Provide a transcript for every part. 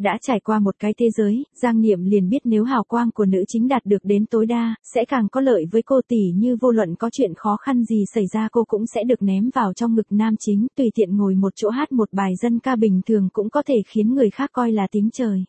Đã trải qua một cái thế giới, Giang Niệm liền biết nếu hào quang của nữ chính đạt được đến tối đa, sẽ càng có lợi với cô, tỷ như vô luận có chuyện khó khăn gì xảy ra cô cũng sẽ được ném vào trong ngực nam chính, tùy tiện ngồi một chỗ hát một bài dân ca bình thường cũng có thể khiến người khác coi là tiếng trời.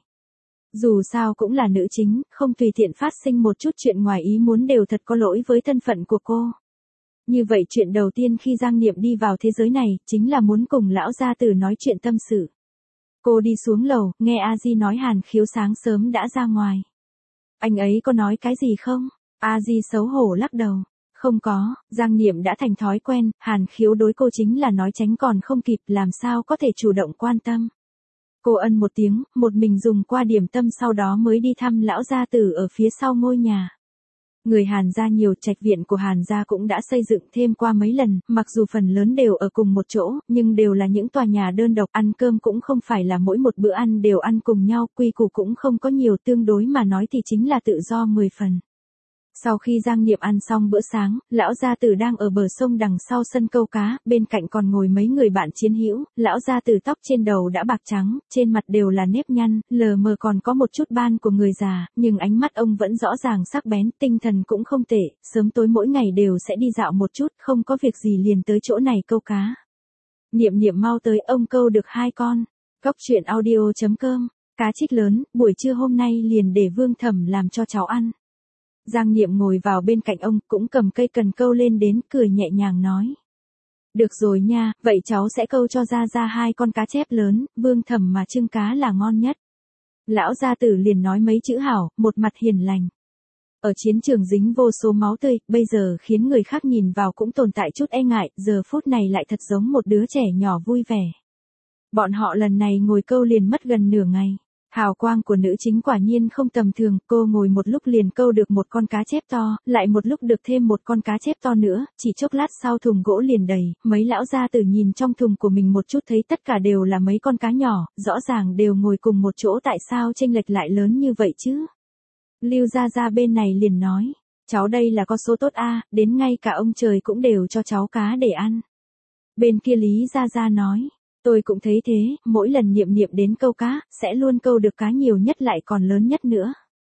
Dù sao cũng là nữ chính, không tùy tiện phát sinh một chút chuyện ngoài ý muốn đều thật có lỗi với thân phận của cô. Như vậy chuyện đầu tiên khi Giang Niệm đi vào thế giới này, chính là muốn cùng lão gia tử nói chuyện tâm sự. Cô đi xuống lầu, nghe A Di nói Hàn Khiếu sáng sớm đã ra ngoài. Anh ấy có nói cái gì không? A Di xấu hổ lắc đầu. Không có, Giang Niệm đã thành thói quen, Hàn Khiếu đối cô chính là nói tránh còn không kịp, làm sao có thể chủ động quan tâm. Cô ân một tiếng, một mình dùng qua điểm tâm sau đó mới đi thăm lão gia tử ở phía sau ngôi nhà. Người Hàn gia nhiều, trạch viện của Hàn gia cũng đã xây dựng thêm qua mấy lần, mặc dù phần lớn đều ở cùng một chỗ, nhưng đều là những tòa nhà đơn độc, ăn cơm cũng không phải là mỗi một bữa ăn đều ăn cùng nhau, quy củ cũng không có nhiều, tương đối mà nói thì chính là tự do 10 phần. Sau khi Giang Niệm ăn xong bữa sáng, lão gia tử đang ở bờ sông đằng sau sân câu cá, bên cạnh còn ngồi mấy người bạn chiến hữu, lão gia tử tóc trên đầu đã bạc trắng, trên mặt đều là nếp nhăn, lờ mờ còn có một chút ban của người già, nhưng ánh mắt ông vẫn rõ ràng sắc bén, tinh thần cũng không tệ, sớm tối mỗi ngày đều sẽ đi dạo một chút, không có việc gì liền tới chỗ này câu cá. Niệm Niệm mau tới, ông câu được 2 con. Cóc truyện audio.com, cá trích lớn, buổi trưa hôm nay liền để Vương Thẩm làm cho cháu ăn. Giang Niệm ngồi vào bên cạnh ông, cũng cầm cây cần câu lên đến, cười nhẹ nhàng nói. Được rồi nha, vậy cháu sẽ câu cho ra 2 con cá chép lớn, Vương Thẩm mà trưng cá là ngon nhất. Lão gia tử liền nói mấy chữ hảo, một mặt hiền lành. Ở chiến trường dính vô số máu tươi, bây giờ khiến người khác nhìn vào cũng tồn tại chút e ngại, giờ phút này lại thật giống một đứa trẻ nhỏ vui vẻ. Bọn họ lần này ngồi câu liền mất gần nửa ngày. Hào quang của nữ chính quả nhiên không tầm thường, cô ngồi một lúc liền câu được một con cá chép to, lại một lúc được thêm một con cá chép to nữa, chỉ chốc lát sau thùng gỗ liền đầy, mấy lão gia tử nhìn trong thùng của mình một chút thấy tất cả đều là mấy con cá nhỏ, rõ ràng đều ngồi cùng một chỗ, tại sao chênh lệch lại lớn như vậy chứ? Lưu Gia Gia bên này liền nói, cháu đây là có số tốt a, đến ngay cả ông trời cũng đều cho cháu cá để ăn. Bên kia Lý Gia Gia nói. Tôi cũng thấy thế, mỗi lần Niệm Niệm đến câu cá, sẽ luôn câu được cá nhiều nhất lại còn lớn nhất nữa.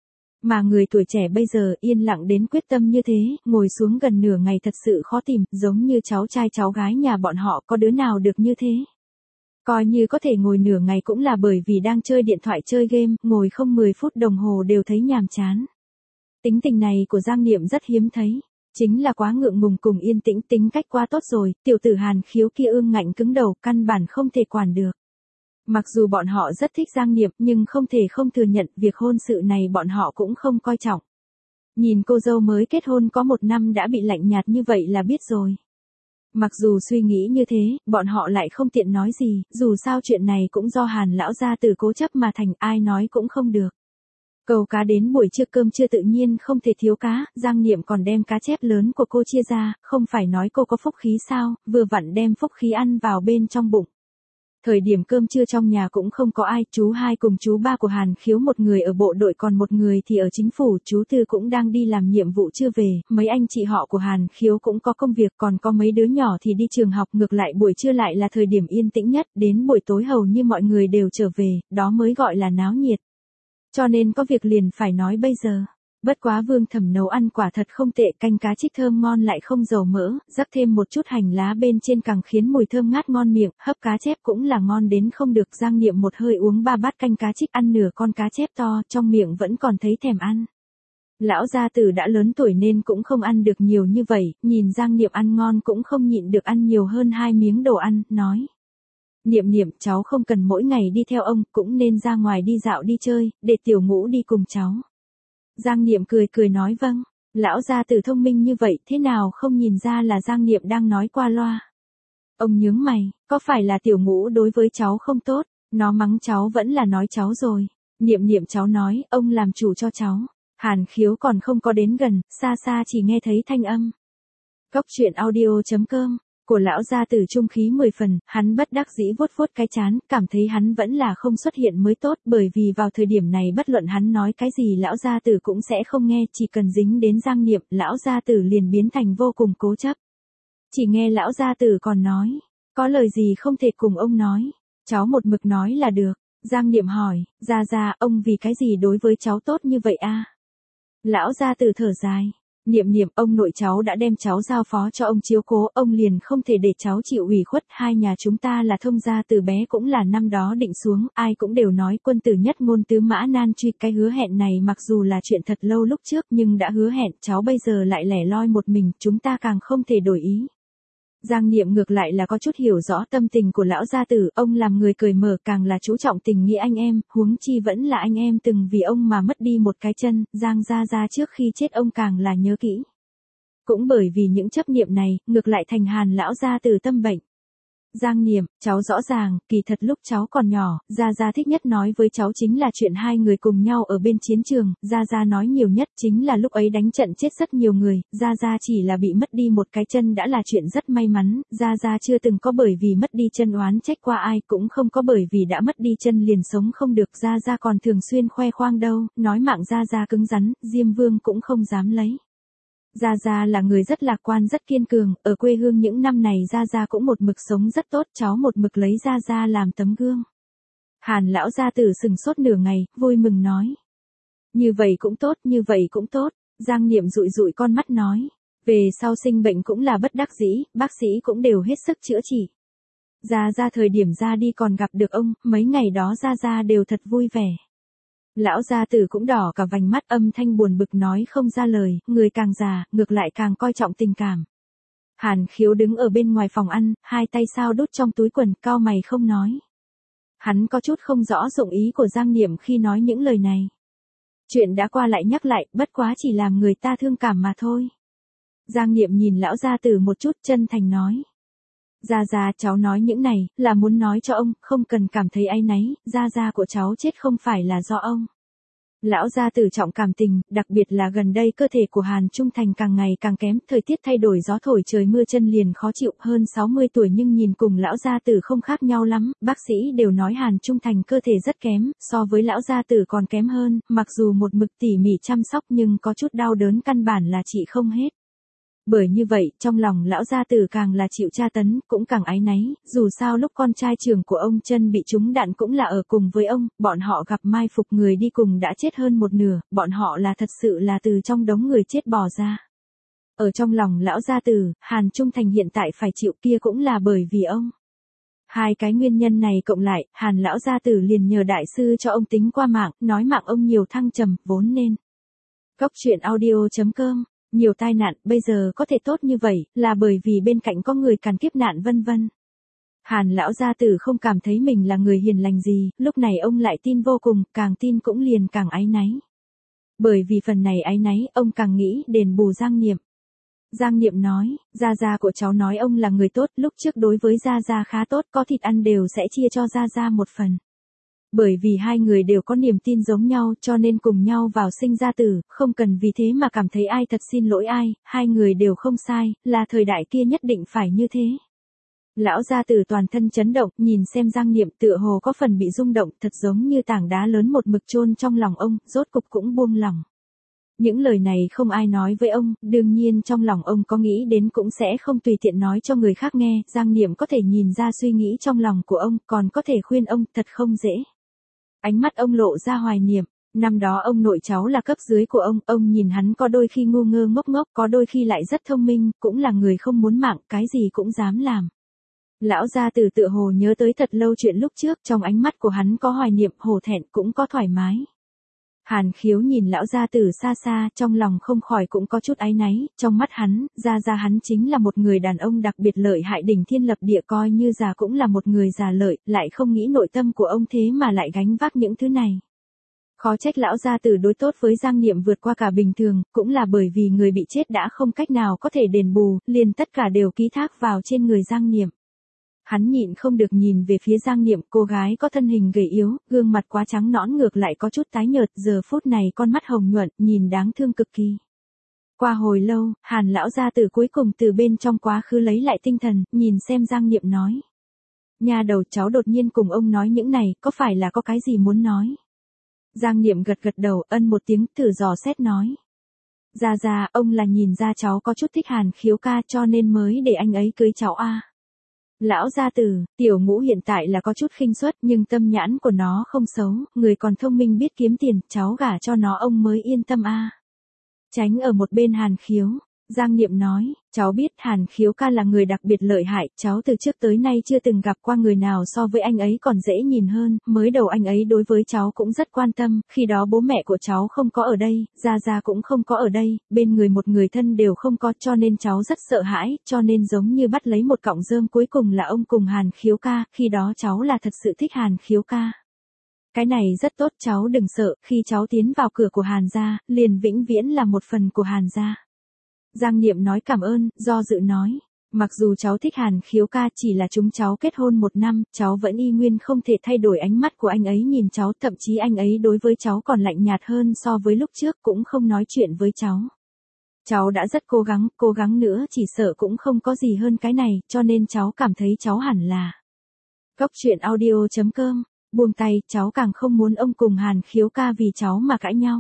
Mà người tuổi trẻ bây giờ yên lặng đến quyết tâm như thế, ngồi xuống gần nửa ngày thật sự khó tìm, giống như cháu trai cháu gái nhà bọn họ có đứa nào được như thế. Coi như có thể ngồi nửa ngày cũng là bởi vì đang chơi điện thoại chơi game, ngồi không 10 phút đồng hồ đều thấy nhàm chán. Tính tình này của Giang Niệm rất hiếm thấy. Chính là quá ngượng ngùng cùng yên tĩnh, tính cách quá tốt rồi, tiểu tử Hàn Khiếu kia ương ngạnh cứng đầu, căn bản không thể quản được. Mặc dù bọn họ rất thích Giang Niệm nhưng không thể không thừa nhận việc hôn sự này bọn họ cũng không coi trọng. Nhìn cô dâu mới kết hôn có 1 năm đã bị lạnh nhạt như vậy là biết rồi. Mặc dù suy nghĩ như thế, bọn họ lại không tiện nói gì, dù sao chuyện này cũng do Hàn lão gia tử cố chấp mà thành, ai nói cũng không được. Câu cá đến buổi trưa cơm trưa tự nhiên không thể thiếu cá, Giang Niệm còn đem cá chép lớn của cô chia ra, không phải nói cô có phúc khí sao, vừa vặn đem phúc khí ăn vào bên trong bụng. Thời điểm cơm trưa trong nhà cũng không có ai, chú 2 cùng chú 3 của Hàn Khiếu, một người ở bộ đội còn một người thì ở chính phủ, chú 4 cũng đang đi làm nhiệm vụ chưa về, mấy anh chị họ của Hàn Khiếu cũng có công việc, còn có mấy đứa nhỏ thì đi trường học, ngược lại buổi trưa lại là thời điểm yên tĩnh nhất, đến buổi tối hầu như mọi người đều trở về, đó mới gọi là náo nhiệt. Cho nên có việc liền phải nói bây giờ. Bất quá Vương Thẩm nấu ăn quả thật không tệ, canh cá trích thơm ngon lại không dầu mỡ, rắc thêm một chút hành lá bên trên càng khiến mùi thơm ngát ngon miệng, hấp cá chép cũng là ngon đến không được. Giang Niệm một hơi uống 3 bát canh cá trích, ăn nửa con cá chép to, trong miệng vẫn còn thấy thèm ăn. Lão gia tử đã lớn tuổi nên cũng không ăn được nhiều như vậy, nhìn Giang Niệm ăn ngon cũng không nhịn được ăn nhiều hơn 2 miếng đồ ăn, nói. Niệm Niệm, cháu không cần mỗi ngày đi theo ông, cũng nên ra ngoài đi dạo đi chơi, để Tiểu Ngũ đi cùng cháu. Giang Niệm cười cười nói vâng, lão gia tử thông minh như vậy, thế nào không nhìn ra là Giang Niệm đang nói qua loa. Ông nhướng mày, có phải là Tiểu Ngũ đối với cháu không tốt, nó mắng cháu vẫn là nói cháu rồi. Niệm Niệm cháu nói, ông làm chủ cho cháu. Hàn Khiếu còn không có đến gần, xa xa chỉ nghe thấy thanh âm. Cóc truyện audio.com của lão gia tử trung khí 10 phần, hắn bất đắc dĩ vuốt vuốt cái trán, cảm thấy hắn vẫn là không xuất hiện mới tốt, bởi vì vào thời điểm này bất luận hắn nói cái gì lão gia tử cũng sẽ không nghe, chỉ cần dính đến Giang Niệm, lão gia tử liền biến thành vô cùng cố chấp. Chỉ nghe lão gia tử còn nói, có lời gì không thể cùng ông nói, cháu một mực nói là được. Giang Niệm hỏi, Gia, ông vì cái gì đối với cháu tốt như vậy a? Lão gia tử thở dài. Niệm, ông nội cháu đã đem cháu giao phó cho ông chiếu cố, ông liền không thể để cháu chịu ủy khuất, hai nhà chúng ta là thông gia từ bé cũng là năm đó định xuống, ai cũng đều nói quân tử nhất ngôn tứ mã nan truy, cái hứa hẹn này mặc dù là chuyện thật lâu lúc trước nhưng đã hứa hẹn, cháu bây giờ lại lẻ loi một mình, chúng ta càng không thể đổi ý. Giang Niệm ngược lại là có chút hiểu rõ tâm tình của lão gia tử, ông làm người cởi mở càng là chú trọng tình nghĩa anh em, huống chi vẫn là anh em từng vì ông mà mất đi một cái chân, Giang gia trước khi chết ông càng là nhớ kỹ. Cũng bởi vì những chấp niệm này, ngược lại thành Hàn lão gia tử tâm bệnh. Giang Niệm, cháu rõ ràng, kỳ thật lúc cháu còn nhỏ, Gia thích nhất nói với cháu chính là chuyện hai người cùng nhau ở bên chiến trường, Gia nói nhiều nhất chính là lúc ấy đánh trận chết rất nhiều người, Gia chỉ là bị mất đi một cái chân đã là chuyện rất may mắn, Gia chưa từng có bởi vì mất đi chân oán trách qua ai, cũng không có bởi vì đã mất đi chân liền sống không được, Gia còn thường xuyên khoe khoang đâu, nói mạng Gia cứng rắn, Diêm Vương cũng không dám lấy. Gia là người rất lạc quan rất kiên cường, ở quê hương những năm này Gia cũng một mực sống rất tốt, cháu một mực lấy Gia làm tấm gương. Hàn lão gia tử sừng sốt nửa ngày, vui mừng nói. Như vậy cũng tốt, như vậy cũng tốt, Giang Niệm dụi con mắt nói. Về sau sinh bệnh cũng là bất đắc dĩ, bác sĩ cũng đều hết sức chữa trị. Gia thời điểm ra đi còn gặp được ông, mấy ngày đó Gia đều thật vui vẻ. Lão gia tử cũng đỏ cả vành mắt, âm thanh buồn bực nói không ra lời, người càng già, ngược lại càng coi trọng tình cảm. Hàn Khiếu đứng ở bên ngoài phòng ăn, hai tay sao đút trong túi quần, cau mày không nói. Hắn có chút không rõ dụng ý của Giang Niệm khi nói những lời này. Chuyện đã qua lại nhắc lại, bất quá chỉ làm người ta thương cảm mà thôi. Giang Niệm nhìn lão gia tử một chút, chân thành nói. Gia, cháu nói những này, là muốn nói cho ông, không cần cảm thấy áy náy, Gia của cháu chết không phải là do ông. Lão gia tử trọng cảm tình, đặc biệt là gần đây cơ thể của Hàn Trung Thành càng ngày càng kém, thời tiết thay đổi gió thổi trời mưa chân liền khó chịu, hơn 60 tuổi nhưng nhìn cùng lão gia tử không khác nhau lắm, bác sĩ đều nói Hàn Trung Thành cơ thể rất kém, so với lão gia tử còn kém hơn, mặc dù một mực tỉ mỉ chăm sóc nhưng có chút đau đớn căn bản là trị không hết. Bởi như vậy, trong lòng lão gia tử càng là chịu tra tấn, cũng càng áy náy, dù sao lúc con trai trưởng của ông chân bị trúng đạn cũng là ở cùng với ông, bọn họ gặp mai phục người đi cùng đã chết hơn một nửa, bọn họ là thật sự là từ trong đống người chết bỏ ra. Ở trong lòng lão gia tử, Hàn Trung Thành hiện tại phải chịu kia cũng là bởi vì ông. Hai cái nguyên nhân này cộng lại, Hàn lão gia tử liền nhờ đại sư cho ông tính qua mạng, nói mạng ông nhiều thăng trầm, vốn nên. Góc truyện audio.com Nhiều tai nạn, bây giờ có thể tốt như vậy, là bởi vì bên cạnh có người càn kiếp nạn vân vân. Hàn lão gia tử không cảm thấy mình là người hiền lành gì, lúc này ông lại tin vô cùng, càng tin cũng liền càng áy náy. Bởi vì phần này áy náy, ông càng nghĩ đền bù Giang Niệm. Giang Niệm nói, Gia của cháu nói ông là người tốt, lúc trước đối với Gia khá tốt, có thịt ăn đều sẽ chia cho Gia một phần. Bởi vì hai người đều có niềm tin giống nhau cho nên cùng nhau vào sinh ra tử, không cần vì thế mà cảm thấy ai thật xin lỗi ai, hai người đều không sai, là thời đại kia nhất định phải như thế. Lão gia tử toàn thân chấn động, nhìn xem Giang Niệm tựa hồ có phần bị rung động, thật giống như tảng đá lớn một mực chôn trong lòng ông, rốt cục cũng buông lòng. Những lời này không ai nói với ông, đương nhiên trong lòng ông có nghĩ đến cũng sẽ không tùy tiện nói cho người khác nghe, Giang Niệm có thể nhìn ra suy nghĩ trong lòng của ông, còn có thể khuyên ông, thật không dễ. Ánh mắt ông lộ ra hoài niệm, năm đó ông nội cháu là cấp dưới của ông nhìn hắn có đôi khi ngu ngơ ngốc ngốc, có đôi khi lại rất thông minh, cũng là người không muốn mạng, cái gì cũng dám làm. Lão gia tử tựa hồ nhớ tới thật lâu chuyện lúc trước, trong ánh mắt của hắn có hoài niệm, hổ thẹn cũng có thoải mái. Hàn Khiếu nhìn lão gia tử xa xa, trong lòng không khỏi cũng có chút áy náy, trong mắt hắn, Gia hắn chính là một người đàn ông đặc biệt lợi hại đỉnh thiên lập địa, coi như già cũng là một người già lợi, lại không nghĩ nội tâm của ông thế mà lại gánh vác những thứ này. Khó trách lão gia tử đối tốt với Giang Niệm vượt qua cả bình thường, cũng là bởi vì người bị chết đã không cách nào có thể đền bù, liền tất cả đều ký thác vào trên người Giang Niệm. Hắn nhịn không được nhìn về phía Giang Niệm, cô gái có thân hình gầy yếu, gương mặt quá trắng nõn ngược lại có chút tái nhợt, giờ phút này con mắt hồng nhuận, nhìn đáng thương cực kỳ. Qua hồi lâu, Hàn lão gia tử cuối cùng từ bên trong quá khứ lấy lại tinh thần, nhìn xem Giang Niệm nói. Nhà đầu, cháu đột nhiên cùng ông nói những này, có phải là có cái gì muốn nói? Giang Niệm gật gật đầu, ân một tiếng, thử dò xét nói. Gia, ông là nhìn ra cháu có chút thích Hàn Khiếu ca cho nên mới để anh ấy cưới cháu a. Lão gia tử, tiểu ngũ hiện tại là có chút khinh suất nhưng tâm nhãn của nó không xấu, người còn thông minh biết kiếm tiền, cháu gả cho nó ông mới yên tâm a. Tránh ở một bên Hàn Khiếu, Giang Niệm nói, cháu biết Hàn Khiếu ca là người đặc biệt lợi hại, cháu từ trước tới nay chưa từng gặp qua người nào so với anh ấy còn dễ nhìn hơn, mới đầu anh ấy đối với cháu cũng rất quan tâm, khi đó bố mẹ của cháu không có ở đây, Gia Gia cũng không có ở đây, bên người một người thân đều không có cho nên cháu rất sợ hãi, cho nên giống như bắt lấy một cọng rơm cuối cùng là ông cùng Hàn Khiếu ca, khi đó cháu là thật sự thích Hàn Khiếu ca. Cái này rất tốt cháu đừng sợ, khi cháu tiến vào cửa của Hàn gia, liền vĩnh viễn là một phần của Hàn gia. Giang Niệm nói cảm ơn, do dự nói, mặc dù cháu thích Hàn Khiếu ca chỉ là chúng cháu kết hôn 1 năm, cháu vẫn y nguyên không thể thay đổi ánh mắt của anh ấy nhìn cháu, thậm chí anh ấy đối với cháu còn lạnh nhạt hơn so với lúc trước cũng không nói chuyện với cháu. Cháu đã rất cố gắng nữa chỉ sợ cũng không có gì hơn cái này, cho nên cháu cảm thấy cháu hẳn là. Cốc truyện audio.com, buông tay, cháu càng không muốn ông cùng Hàn Khiếu ca vì cháu mà cãi nhau.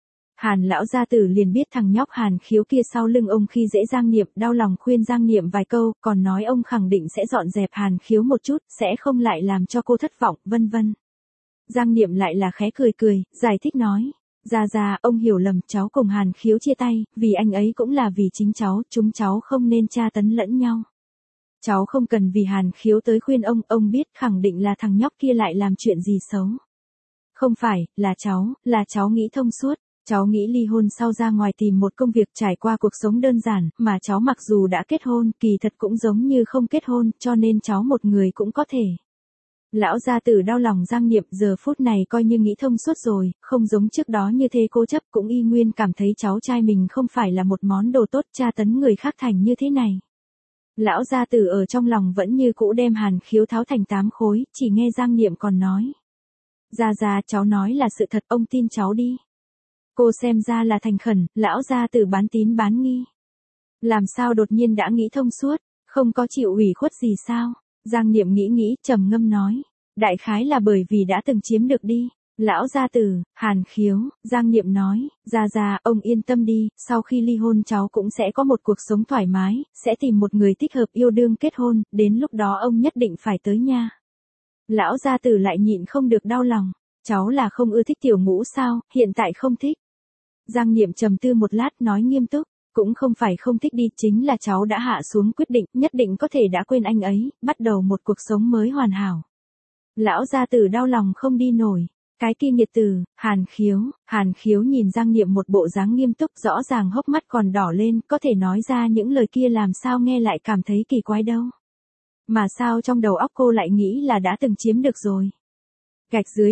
Hàn lão gia tử liền biết thằng nhóc Hàn Khiếu kia sau lưng ông khi dễ Giang Niệm, đau lòng khuyên Giang Niệm vài câu, còn nói ông khẳng định sẽ dọn dẹp Hàn Khiếu một chút, sẽ không lại làm cho cô thất vọng, vân vân. Giang Niệm lại là khẽ cười, giải thích nói, Gia, ông hiểu lầm, cháu cùng Hàn Khiếu chia tay, vì anh ấy cũng là vì chính cháu, chúng cháu không nên tra tấn lẫn nhau. Cháu không cần vì Hàn Khiếu tới khuyên ông biết khẳng định là thằng nhóc kia lại làm chuyện gì xấu. Không phải, là cháu nghĩ thông suốt. Cháu nghĩ ly hôn sau ra ngoài tìm một công việc trải qua cuộc sống đơn giản, mà cháu mặc dù đã kết hôn, kỳ thật cũng giống như không kết hôn, cho nên cháu một người cũng có thể. Lão gia tử đau lòng Giang Niệm giờ phút này coi như nghĩ thông suốt rồi, không giống trước đó như thế cố chấp cũng y nguyên cảm thấy cháu trai mình không phải là một món đồ tốt tra tấn người khác thành như thế này. Lão gia tử ở trong lòng vẫn như cũ đem Hàn Khiếu tháo thành 8 khối, chỉ nghe Giang Niệm còn nói. Gia, cháu nói là sự thật, ông tin cháu đi. Cô xem ra là thành khẩn, lão gia tử bán tín bán nghi. Làm sao đột nhiên đã nghĩ thông suốt, không có chịu ủy khuất gì sao? Giang Niệm nghĩ, trầm ngâm nói. Đại khái là bởi vì đã từng chiếm được đi. Lão gia tử, Hàn Khiếu, Giang Niệm nói, Gia, ông yên tâm đi, sau khi ly hôn cháu cũng sẽ có một cuộc sống thoải mái, sẽ tìm một người thích hợp yêu đương kết hôn, đến lúc đó ông nhất định phải tới nha. Lão gia tử lại nhịn không được đau lòng, cháu là không ưa thích tiểu ngũ sao, hiện tại không thích. Giang Niệm trầm tư một lát nói nghiêm túc, cũng không phải không thích đi, chính là cháu đã hạ xuống quyết định, nhất định có thể đã quên anh ấy, bắt đầu một cuộc sống mới hoàn hảo. Lão gia tử đau lòng không đi nổi, cái kia nghiệt tử, Hàn Khiếu nhìn Giang Niệm một bộ dáng nghiêm túc rõ ràng hốc mắt còn đỏ lên, có thể nói ra những lời kia làm sao nghe lại cảm thấy kỳ quái đâu. Mà sao trong đầu óc cô lại nghĩ là đã từng chiếm được rồi. Gạch dưới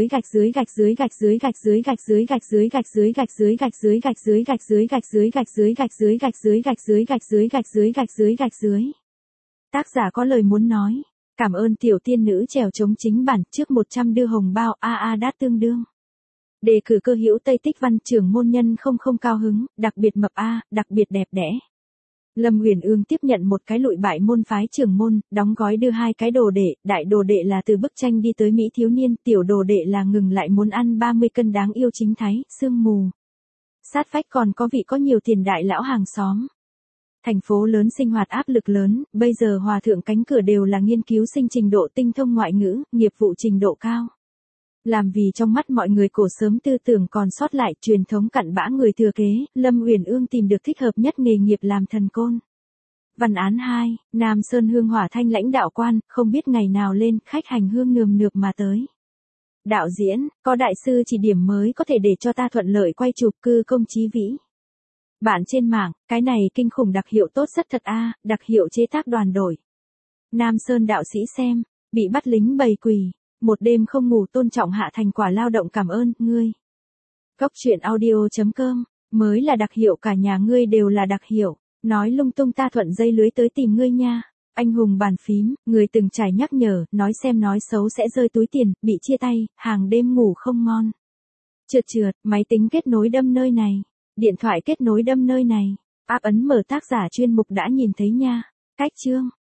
Tác giả có lời muốn nói. Cảm ơn tiểu tiên nữ trèo chống chính bản, trước 100 đưa hồng bao đát tương đương. Đề cử cơ hữu Tây Tích Văn trưởng môn nhân không cao hứng, đặc biệt mập đặc biệt đẹp đẽ. Lâm Uyển Ương tiếp nhận một cái lụi bại môn phái trưởng môn, đóng gói đưa 2 cái đồ đệ, đại đồ đệ là từ bức tranh đi tới Mỹ thiếu niên, tiểu đồ đệ là ngừng lại muốn ăn 30 cân đáng yêu chính thái, sương mù. Sát vách còn có vị có nhiều tiền đại lão hàng xóm. Thành phố lớn sinh hoạt áp lực lớn, bây giờ hòa thượng cánh cửa đều là nghiên cứu sinh trình độ tinh thông ngoại ngữ, nghiệp vụ trình độ cao. Làm vì trong mắt mọi người cổ sớm tư tưởng còn sót lại truyền thống cặn bã người thừa kế, Lâm Uyển Ương tìm được thích hợp nhất nghề nghiệp làm thần côn. Văn án 2, Nam Sơn Hương Hỏa Thanh lãnh đạo quan, không biết ngày nào lên, khách hành hương nườm nượp mà tới. Đạo diễn, có đại sư chỉ điểm mới có thể để cho ta thuận lợi quay chụp cư công chí vĩ. Bạn trên mạng, cái này kinh khủng đặc hiệu tốt rất thật đặc hiệu chế tác đoàn đội. Nam Sơn đạo sĩ xem, bị bắt lính bầy quỳ. Một đêm không ngủ tôn trọng hạ thành quả lao động cảm ơn, ngươi. Cốc truyện audio.com, mới là đặc hiệu cả nhà ngươi đều là đặc hiệu, nói lung tung ta thuận dây lưới tới tìm ngươi nha. Anh hùng bàn phím, người từng trải nhắc nhở, nói xem nói xấu sẽ rơi túi tiền, bị chia tay, hàng đêm ngủ không ngon. Trượt, máy tính kết nối đâm nơi này, điện thoại kết nối đâm nơi này, áp ấn mở tác giả chuyên mục đã nhìn thấy nha. Cách chương.